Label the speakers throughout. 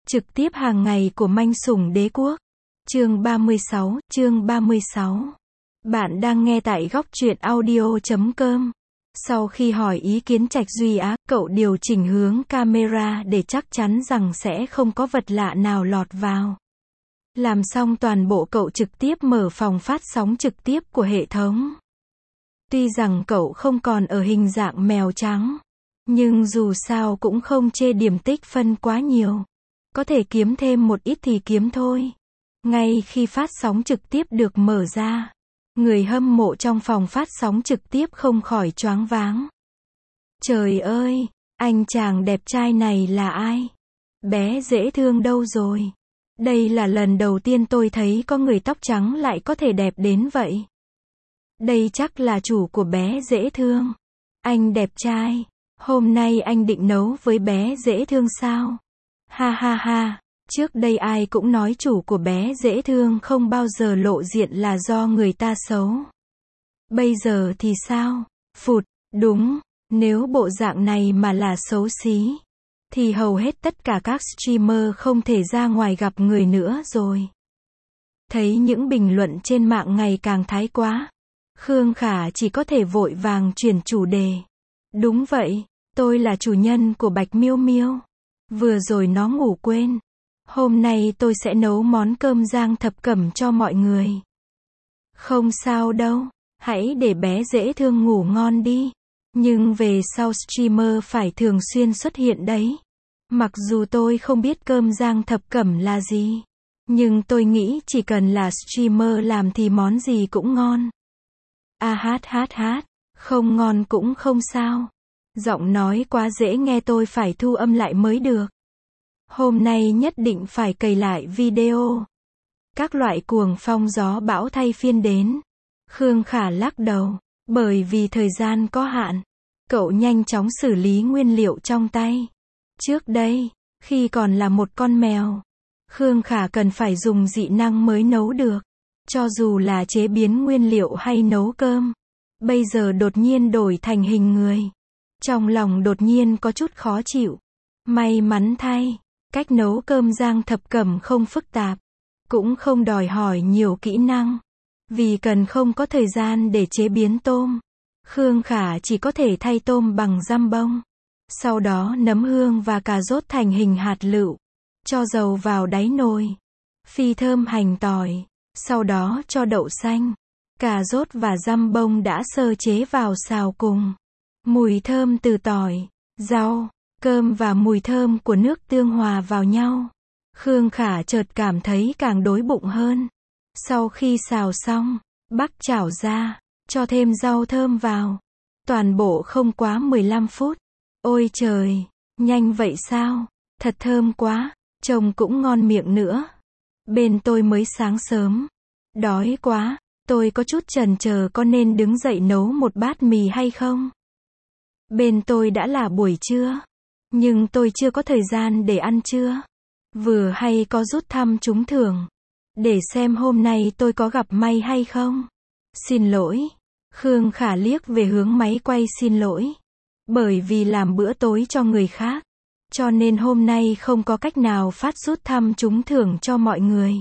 Speaker 1: Trực tiếp hàng ngày của manh sủng đế quốc. Chương 36. Bạn đang nghe tại góc truyện audio.com. Sau khi hỏi ý kiến Trạch Duy Á, cậu điều chỉnh hướng camera để chắc chắn rằng sẽ không có vật lạ nào lọt vào. Làm xong toàn bộ cậu trực tiếp mở phòng phát sóng trực tiếp của hệ thống. Tuy rằng cậu không còn ở hình dạng mèo trắng, nhưng dù sao cũng không chê điểm tích phân quá nhiều. Có thể kiếm thêm một ít thì kiếm thôi. Ngay khi phát sóng trực tiếp được mở ra, người hâm mộ trong phòng phát sóng trực tiếp không khỏi choáng váng. Trời ơi, anh chàng đẹp trai này là ai? Bé dễ thương đâu rồi? Đây là lần đầu tiên tôi thấy có người tóc trắng lại có thể đẹp đến vậy. Đây chắc là chủ của bé dễ thương. Anh đẹp trai, hôm nay anh định nấu với bé dễ thương sao? Ha ha ha, trước đây ai cũng nói chủ của bé dễ thương không bao giờ lộ diện là do người ta xấu. Bây giờ thì sao? Phụt, đúng, nếu bộ dạng này mà là xấu xí, thì hầu hết tất cả các streamer không thể ra ngoài gặp người nữa rồi. Thấy những bình luận trên mạng ngày càng thái quá, Khương Khả chỉ có thể vội vàng chuyển chủ đề. Đúng vậy, tôi là chủ nhân của Bạch Miêu Miêu. Vừa rồi nó ngủ quên. Hôm nay tôi sẽ nấu món cơm rang thập cẩm cho mọi người. Không sao đâu, hãy để bé dễ thương ngủ ngon đi. Nhưng về sau streamer phải thường xuyên xuất hiện đấy. Mặc dù tôi không biết cơm rang thập cẩm là gì, nhưng tôi nghĩ chỉ cần là streamer làm thì món gì cũng ngon. Hát, không ngon cũng không sao. Giọng nói quá dễ nghe, tôi phải thu âm lại mới được. Hôm nay nhất định phải cày lại video. Các loại cuồng phong gió bão thay phiên đến. Khương Khả lắc đầu, bởi vì thời gian có hạn. Cậu nhanh chóng xử lý nguyên liệu trong tay. Trước đây, khi còn là một con mèo, Khương Khả cần phải dùng dị năng mới nấu được. Cho dù là chế biến nguyên liệu hay nấu cơm. Bây giờ đột nhiên đổi thành hình người. Trong lòng đột nhiên có chút khó chịu. May mắn thay, cách nấu cơm rang thập cẩm không phức tạp, cũng không đòi hỏi nhiều kỹ năng. Vì cần không có thời gian để chế biến tôm, Khương Khả chỉ có thể thay tôm bằng giam bông. Sau đó nấm hương và cà rốt thành hình hạt lựu. Cho dầu vào đáy nồi. Phi thơm hành tỏi. Sau đó cho đậu xanh, cà rốt và giam bông đã sơ chế vào xào cùng. Mùi thơm từ tỏi, rau, cơm và mùi thơm của nước tương hòa vào nhau. Khương Khả chợt cảm thấy càng đói bụng hơn. Sau khi xào xong, bắc chảo ra, cho thêm rau thơm vào. Toàn bộ không quá 15 phút. Ôi trời, nhanh vậy sao? Thật thơm quá, trông cũng ngon miệng nữa. Bên tôi mới sáng sớm. Đói quá, tôi có chút chần chờ có nên đứng dậy nấu một bát mì hay không? Bên tôi đã là buổi trưa, nhưng tôi chưa có thời gian để ăn trưa. Vừa hay có rút thăm trúng thưởng, để xem hôm nay tôi có gặp may hay không. Xin lỗi. Khương Khả liếc về hướng máy quay xin lỗi. Bởi vì làm bữa tối cho người khác, cho nên hôm nay không có cách nào phát rút thăm trúng thưởng cho mọi người.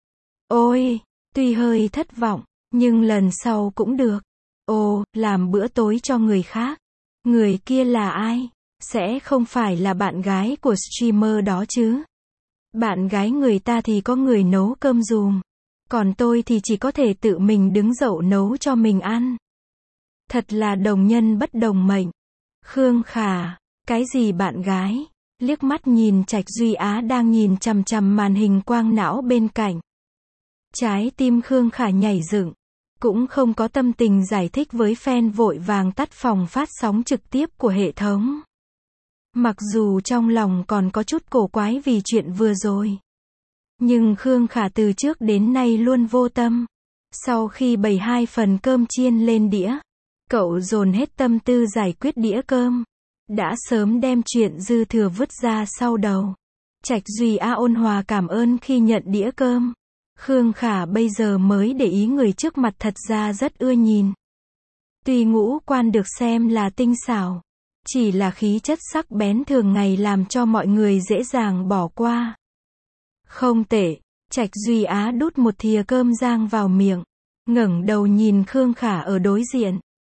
Speaker 1: Ôi, tuy hơi thất vọng, nhưng lần sau cũng được. Ồ, làm bữa tối cho người khác. Người kia là ai? Sẽ không phải là bạn gái của streamer đó chứ? Bạn gái người ta thì có người nấu cơm giùm. Còn tôi thì chỉ có thể tự mình đứng dậu nấu cho mình ăn. Thật là đồng nhân bất đồng mệnh. Khương Khả, cái gì bạn gái? Liếc mắt nhìn Trạch Duy Á đang nhìn chằm chằm màn hình quang não bên cạnh. Trái tim Khương Khả nhảy dựng. Cũng không có tâm tình giải thích với fan, vội vàng tắt phòng phát sóng trực tiếp của hệ thống. Mặc dù trong lòng còn có chút cổ quái vì chuyện vừa rồi, nhưng Khương Khả từ trước đến nay luôn vô tâm. Sau khi bày 2 phần cơm chiên lên đĩa, cậu dồn hết tâm tư giải quyết đĩa cơm. Đã sớm đem chuyện dư thừa vứt ra sau đầu. Trạch Duy Á ôn hòa cảm ơn khi nhận đĩa cơm. Khương Khả bây giờ mới để ý người trước mặt thật ra rất ưa nhìn. Tuy ngũ quan được xem là tinh xảo, chỉ là khí chất sắc bén thường ngày làm cho mọi người dễ dàng bỏ qua. Không tệ. Trạch Duy Á đút một thìa cơm rang vào miệng, ngẩng đầu nhìn Khương Khả ở đối diện.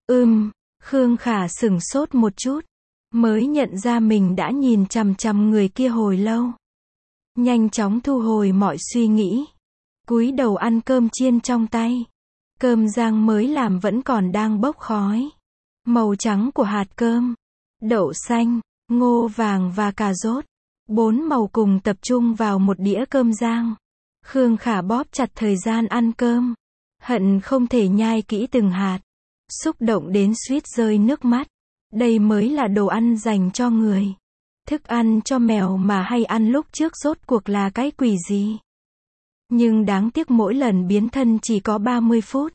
Speaker 1: Khương Khả sửng sốt một chút, mới nhận ra mình đã nhìn chằm chằm người kia hồi lâu. Nhanh chóng thu hồi mọi suy nghĩ, cúi đầu ăn cơm chiên trong tay. Cơm rang mới làm vẫn còn đang bốc khói. Màu trắng của hạt cơm, đậu xanh, ngô vàng và cà rốt, 4 màu cùng tập trung vào một đĩa cơm rang. Khương Khả bóp chặt thời gian ăn cơm, hận không thể nhai kỹ từng hạt, xúc động đến suýt rơi nước mắt. Đây mới là đồ ăn dành cho người. Thức ăn cho mèo mà hay ăn lúc trước rốt cuộc là cái quỷ gì? Nhưng đáng tiếc mỗi lần biến thân chỉ có 30 phút.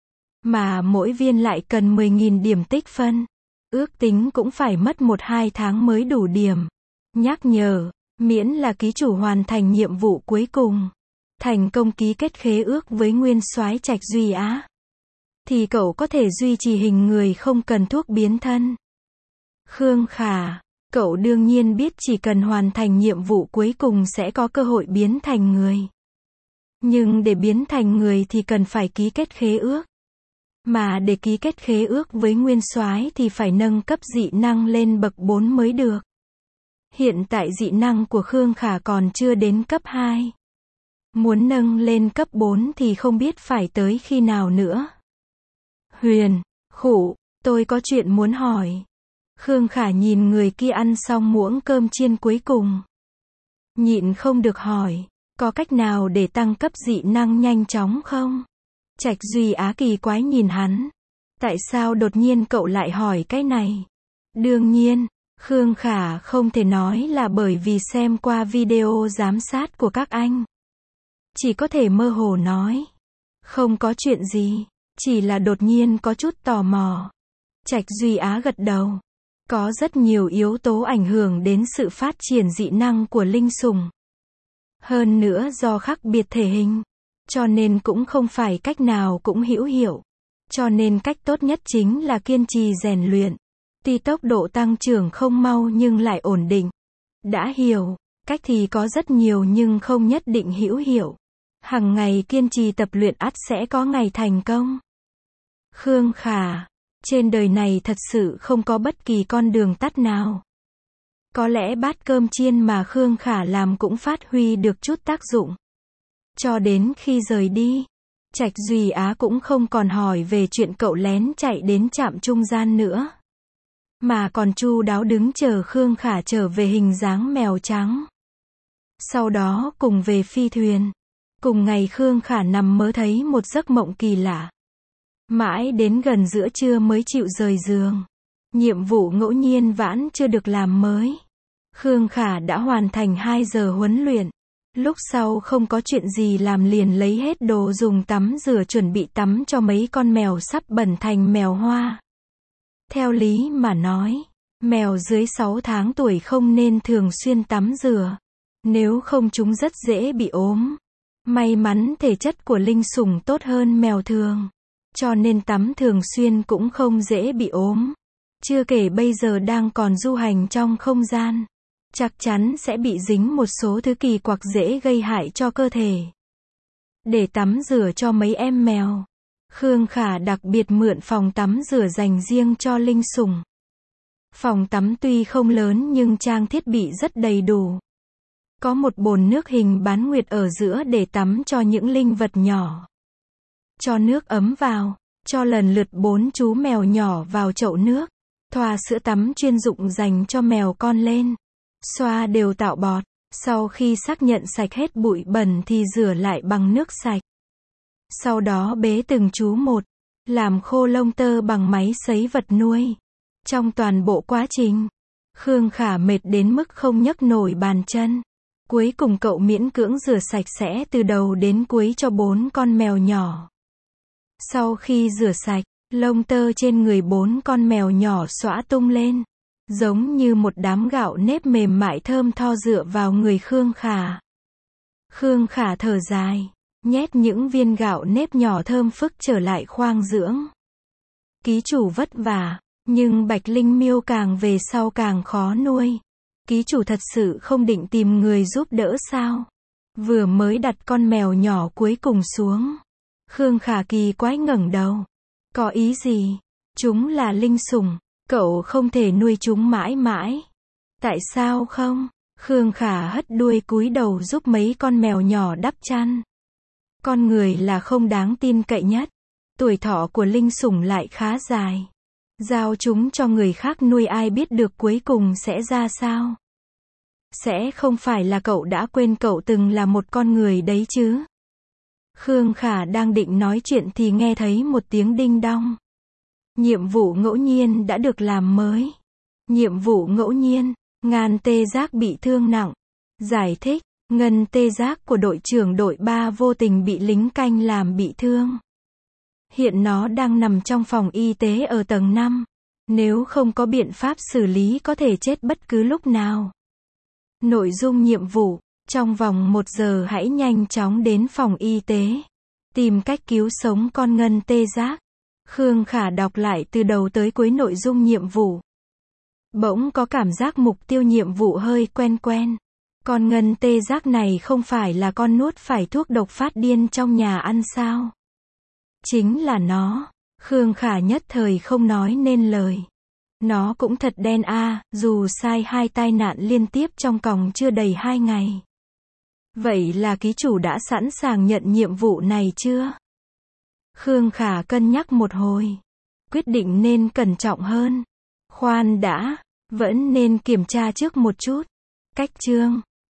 Speaker 1: Mà mỗi viên lại cần 10.000 điểm tích phân. Ước tính cũng phải mất 1-2 tháng mới đủ điểm. Nhắc nhở, miễn là ký chủ hoàn thành nhiệm vụ cuối cùng, thành công ký kết khế ước với nguyên soái Trạch Duy Á, thì cậu có thể duy trì hình người không cần thuốc biến thân. Khương Khả, cậu đương nhiên biết chỉ cần hoàn thành nhiệm vụ cuối cùng sẽ có cơ hội biến thành người. Nhưng để biến thành người thì cần phải ký kết khế ước. Mà để ký kết khế ước với nguyên soái thì phải nâng cấp dị năng lên bậc 4 mới được. Hiện tại dị năng của Khương Khả còn chưa đến cấp 2. Muốn nâng lên cấp 4 thì không biết phải tới khi nào nữa. Huyền, khụ, tôi có chuyện muốn hỏi. Khương Khả nhìn người kia ăn xong muỗng cơm chiên cuối cùng. Nhịn không được hỏi, có cách nào để tăng cấp dị năng nhanh chóng không? Trạch Duy Á kỳ quái nhìn hắn. Tại sao đột nhiên cậu lại hỏi cái này? Đương nhiên, Khương Khả không thể nói là bởi vì xem qua video giám sát của các anh. Chỉ có thể mơ hồ nói. Không có chuyện gì, chỉ là đột nhiên có chút tò mò. Trạch Duy Á gật đầu. Có rất nhiều yếu tố ảnh hưởng đến sự phát triển dị năng của linh sủng. Hơn nữa do khác biệt thể hình, cho nên cũng không phải cách nào cũng hữu hiệu. Cho nên cách tốt nhất chính là kiên trì rèn luyện. Tuy tốc độ tăng trưởng không mau nhưng lại ổn định. Đã hiểu, cách thì có rất nhiều nhưng không nhất định hữu hiệu. Hằng ngày kiên trì tập luyện ắt sẽ có ngày thành công. Khương Khả, trên đời này thật sự không có bất kỳ con đường tắt nào. Có lẽ bát cơm chiên mà Khương Khả làm cũng phát huy được chút tác dụng. Cho đến khi rời đi, Trạch Duy Á cũng không còn hỏi về chuyện cậu lén chạy đến trạm trung gian nữa. Mà còn chu đáo đứng chờ Khương Khả trở về hình dáng mèo trắng. Sau đó cùng về phi thuyền. Cùng ngày Khương Khả nằm mơ thấy một giấc mộng kỳ lạ. Mãi đến gần giữa trưa mới chịu rời giường. Nhiệm vụ ngẫu nhiên vãn chưa được làm mới. Khương Khả đã hoàn thành 2 giờ huấn luyện. Lúc sau không có chuyện gì làm liền lấy hết đồ dùng tắm rửa chuẩn bị tắm cho mấy con mèo sắp bẩn thành mèo hoa. Theo lý mà nói, mèo dưới 6 tháng tuổi không nên thường xuyên tắm rửa. Nếu không chúng rất dễ bị ốm. May mắn thể chất của linh sủng tốt hơn mèo thường. Cho nên tắm thường xuyên cũng không dễ bị ốm. Chưa kể bây giờ đang còn du hành trong không gian. Chắc chắn sẽ bị dính một số thứ kỳ quặc dễ gây hại cho cơ thể. Để tắm rửa cho mấy em mèo, Khương Khả đặc biệt mượn phòng tắm rửa dành riêng cho linh sủng. Phòng tắm tuy không lớn nhưng trang thiết bị rất đầy đủ. Có một bồn nước hình bán nguyệt ở giữa để tắm cho những linh vật nhỏ. Cho nước ấm vào, cho lần lượt 4 chú mèo nhỏ vào chậu nước. Thoa sữa tắm chuyên dụng dành cho mèo con lên. Xoa đều tạo bọt. Sau khi xác nhận sạch hết bụi bẩn thì rửa lại bằng nước sạch. Sau đó bế từng chú một. Làm khô lông tơ bằng máy sấy vật nuôi. Trong toàn bộ quá trình, Khương Khả mệt đến mức không nhấc nổi bàn chân. Cuối cùng cậu miễn cưỡng rửa sạch sẽ từ đầu đến cuối cho 4 con mèo nhỏ. Sau khi rửa sạch, lông tơ trên người 4 con mèo nhỏ xõa tung lên. Giống như một đám gạo nếp mềm mại thơm tho dựa vào người Khương Khả. Khương Khả thở dài, nhét những viên gạo nếp nhỏ thơm phức trở lại khoang dưỡng. Ký chủ vất vả, nhưng Bạch Linh Miêu càng về sau càng khó nuôi. Ký chủ thật sự không định tìm người giúp đỡ sao? Vừa mới đặt con mèo nhỏ cuối cùng xuống, Khương Khả kỳ quái ngẩng đầu. Có ý gì? Chúng là linh sủng, cậu không thể nuôi chúng mãi mãi. Tại sao không? Khương Khả hất đuôi cúi đầu giúp mấy con mèo nhỏ đắp chăn. Con người là không đáng tin cậy nhất. Tuổi thọ của linh sủng lại khá dài. Giao chúng cho người khác nuôi ai biết được cuối cùng sẽ ra sao? Sẽ không phải là cậu đã quên cậu từng là một con người đấy chứ? Khương Khả đang định nói chuyện thì nghe thấy một tiếng đinh đong. Nhiệm vụ ngẫu nhiên đã được làm mới. Nhiệm vụ ngẫu nhiên, Ngân Tê Giác bị thương nặng. Giải thích, Ngân Tê Giác của đội trưởng đội 3 vô tình bị lính canh làm bị thương. Hiện nó đang nằm trong phòng y tế ở tầng 5. Nếu không có biện pháp xử lý có thể chết bất cứ lúc nào. Nội dung nhiệm vụ, trong vòng 1 giờ hãy nhanh chóng đến phòng y tế. Tìm cách cứu sống con Ngân Tê Giác. Khương Khả đọc lại từ đầu tới cuối nội dung nhiệm vụ. Bỗng có cảm giác mục tiêu nhiệm vụ hơi quen quen. Con Ngân Tê Giác này không phải là con nuốt phải thuốc độc phát điên trong nhà ăn sao? Chính là nó. Khương Khả nhất thời không nói nên lời. Nó cũng thật đen a, dù sai 2 tai nạn liên tiếp trong còng chưa đầy 2 ngày. Vậy là ký chủ đã sẵn sàng nhận nhiệm vụ này chưa? Khương Khả cân nhắc một hồi. Quyết định nên cẩn trọng hơn. Khoan đã, vẫn nên kiểm tra trước một chút. Cách chương